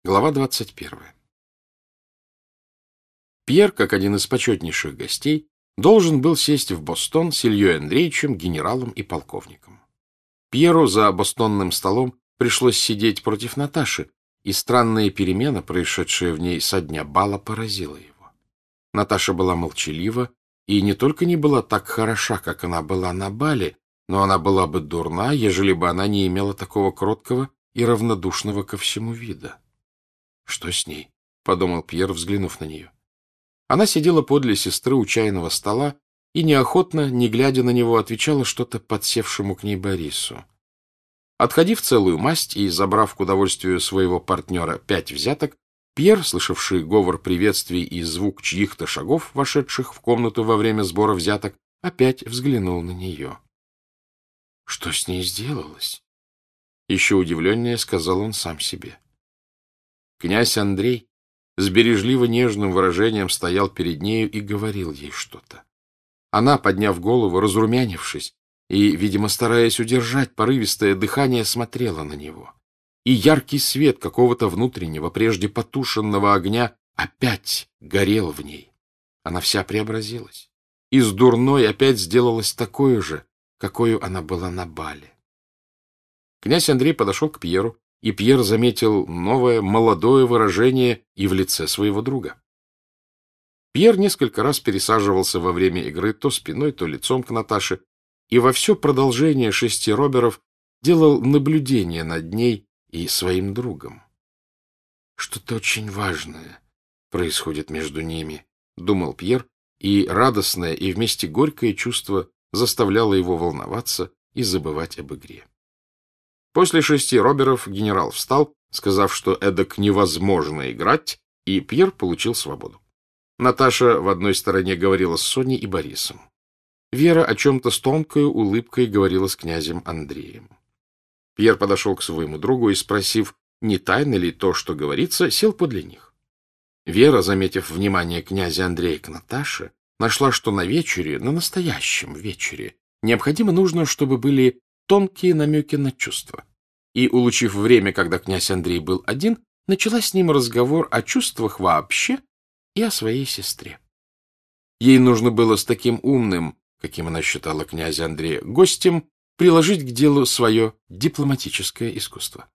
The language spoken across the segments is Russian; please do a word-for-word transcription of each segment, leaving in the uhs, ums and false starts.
Глава двадцать первая. Пьер, как один из почетнейших гостей, должен был сесть в Бостон с Ильей Андреевичем, генералом и полковником. Пьеру за бостонным столом пришлось сидеть против Наташи, и странная перемена, происшедшая в ней со дня бала, поразила его. Наташа была молчалива и не только не была так хороша, как она была на бале, но она была бы дурна, ежели бы она не имела такого кроткого и равнодушного ко всему вида. «Что с ней?» — подумал Пьер, взглянув на нее. Она сидела подле сестры у чайного стола и неохотно, не глядя на него, отвечала что-то подсевшему к ней Борису. Отходив целую масть и забрав к удовольствию своего партнера пять взяток, Пьер, слышавший говор приветствий и звук чьих-то шагов, вошедших в комнату во время сбора взяток, опять взглянул на нее. «Что с ней сделалось?» Еще удивленнее сказал он сам себе. Князь Андрей с бережливо-нежным выражением стоял перед нею и говорил ей что-то. Она, подняв голову, разрумянившись и, видимо, стараясь удержать порывистое дыхание, смотрела на него. И яркий свет какого-то внутреннего, прежде потушенного огня опять горел в ней. Она вся преобразилась. Из дурной опять сделалась такой же, какой она была на бале. Князь Андрей подошел к Пьеру, и Пьер заметил новое, молодое выражение и в лице своего друга. Пьер несколько раз пересаживался во время игры то спиной, то лицом к Наташе, и во все продолжение шести роберов делал наблюдение над ней и своим другом. «Что-то очень важное происходит между ними», — думал Пьер, и радостное и вместе горькое чувство заставляло его волноваться и забывать об игре. После шести роберов генерал встал, сказав, что эдак невозможно играть, и Пьер получил свободу. Наташа в одной стороне говорила с Соней и Борисом. Вера о чем-то с тонкой улыбкой говорила с князем Андреем. Пьер подошел к своему другу и, спросив, не тайно ли то, что говорится, сел подле них. Вера, заметив внимание князя Андрея к Наташе, нашла, что на вечере, на настоящем вечере, необходимо нужно, чтобы были тонкие намеки на чувства. И, улучив время, когда князь Андрей был один, начала с ним разговор о чувствах вообще и о своей сестре. Ей нужно было с таким умным, каким она считала князя Андрея, гостем, приложить к делу свое дипломатическое искусство.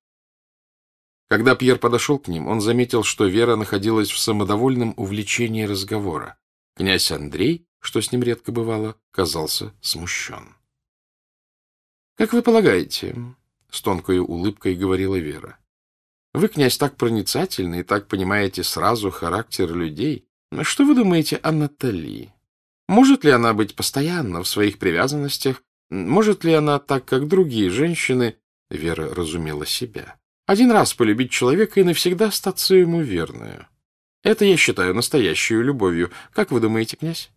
Когда Пьер подошел к ним, он заметил, что Вера находилась в самодовольном увлечении разговора. Князь Андрей, что с ним редко бывало, казался смущен. «Как вы полагаете, — с тонкой улыбкой говорила Вера, — вы, князь, так проницательны и так понимаете сразу характер людей. Что вы думаете о Натали? Может ли она быть постоянна в своих привязанностях? Может ли она, так как другие женщины, — Вера разумела себя, — один раз полюбить человека и навсегда остаться ему верную? Это я считаю настоящей любовью. Как вы думаете, князь?»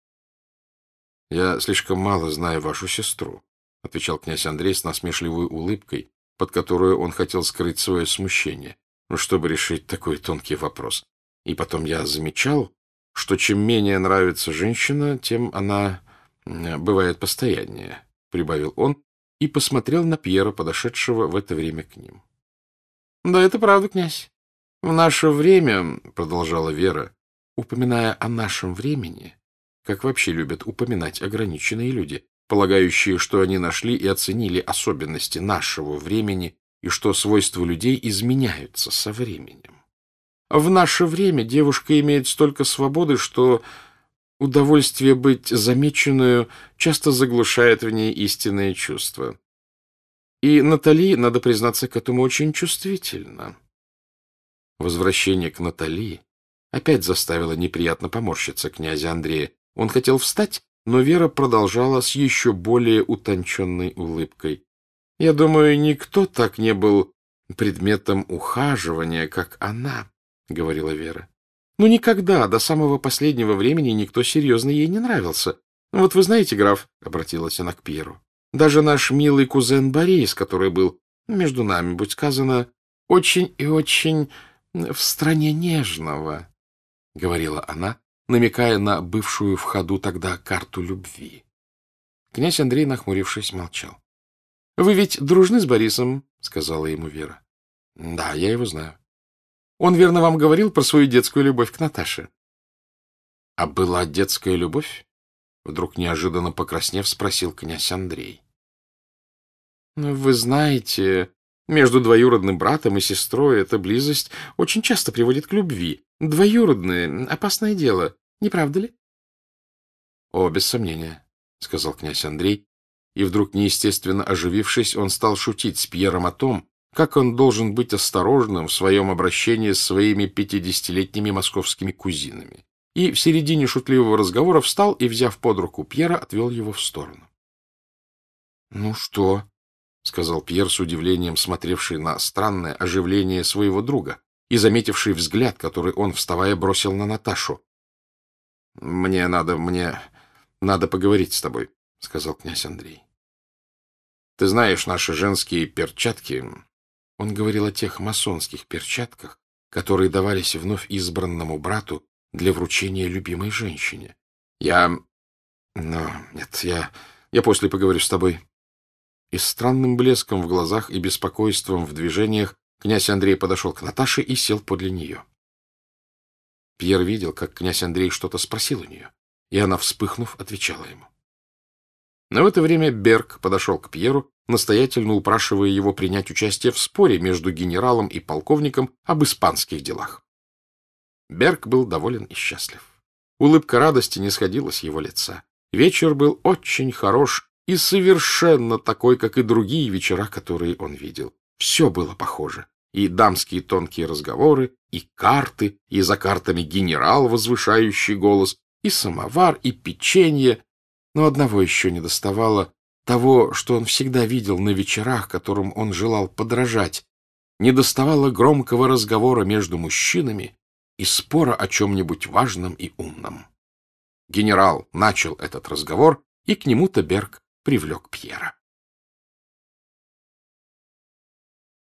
«Я слишком мало знаю вашу сестру», — отвечал князь Андрей с насмешливой улыбкой, под которую он хотел скрыть свое смущение, ну, чтобы решить такой тонкий вопрос. И потом я замечал, что чем менее нравится женщина, тем она бывает постояннее, — прибавил он и посмотрел на Пьера, подошедшего в это время к ним. — Да, это правда, князь. В наше время, — продолжала Вера, упоминая о нашем времени, как вообще любят упоминать ограниченные люди, полагающие, что они нашли и оценили особенности нашего времени и что свойства людей изменяются со временем. В наше время девушка имеет столько свободы, что удовольствие быть замеченную часто заглушает в ней истинные чувства. И Натали, надо признаться, к этому очень чувствительна». Возвращение к Натали опять заставило неприятно поморщиться князя Андрея. Он хотел встать, но Вера продолжала с еще более утонченной улыбкой. «Я думаю, никто так не был предметом ухаживания, как она», — говорила Вера. «Ну, никогда, до самого последнего времени никто серьезно ей не нравился. Вот вы знаете, граф, — обратилась она к Пьеру, — даже наш милый кузен Борис, который был, между нами, будь сказано, очень и очень в стране нежного», — говорила она, намекая на бывшую в ходу тогда карту любви. Князь Андрей, нахмурившись, молчал. — Вы ведь дружны с Борисом? — сказала ему Вера. — Да, я его знаю. Он, верно, вам говорил про свою детскую любовь к Наташе? — А была детская любовь? — вдруг неожиданно покраснев, спросил князь Андрей. — Вы знаете, между двоюродным братом и сестрой эта близость очень часто приводит к любви. Двоюродное — опасное дело, не правда ли? — О, без сомнения, — сказал князь Андрей, и вдруг, неестественно оживившись, он стал шутить с Пьером о том, как он должен быть осторожным в своем обращении с своими пятидесятилетними московскими кузинами. И в середине шутливого разговора встал и, взяв под руку Пьера, отвел его в сторону. — Ну что? — сказал Пьер с удивлением, смотревший на странное оживление своего друга и заметивший взгляд, который он, вставая, бросил на Наташу. — Мне надо, мне надо поговорить с тобой, — сказал князь Андрей. — Ты знаешь, наши женские перчатки... Он говорил о тех масонских перчатках, которые давались вновь избранному брату для вручения любимой женщине. Я... Но нет, я... Я после поговорю с тобой. И с странным блеском в глазах и беспокойством в движениях князь Андрей подошел к Наташе и сел подле нее. Пьер видел, как князь Андрей что-то спросил у нее, и она, вспыхнув, отвечала ему. Но в это время Берг подошел к Пьеру, настоятельно упрашивая его принять участие в споре между генералом и полковником об испанских делах. Берг был доволен и счастлив. Улыбка радости не сходила с его лица. Вечер был очень хорош и совершенно такой, как и другие вечера, которые он видел. Все было похоже. И дамские тонкие разговоры, и карты, и за картами генерал, возвышающий голос, и самовар, и печенье. Но одного еще недоставало, того, что он всегда видел на вечерах, которым он желал подражать. Недоставало громкого разговора между мужчинами и спора о чем-нибудь важном и умном. Генерал начал этот разговор, и к нему-то Берг привлек Пьера.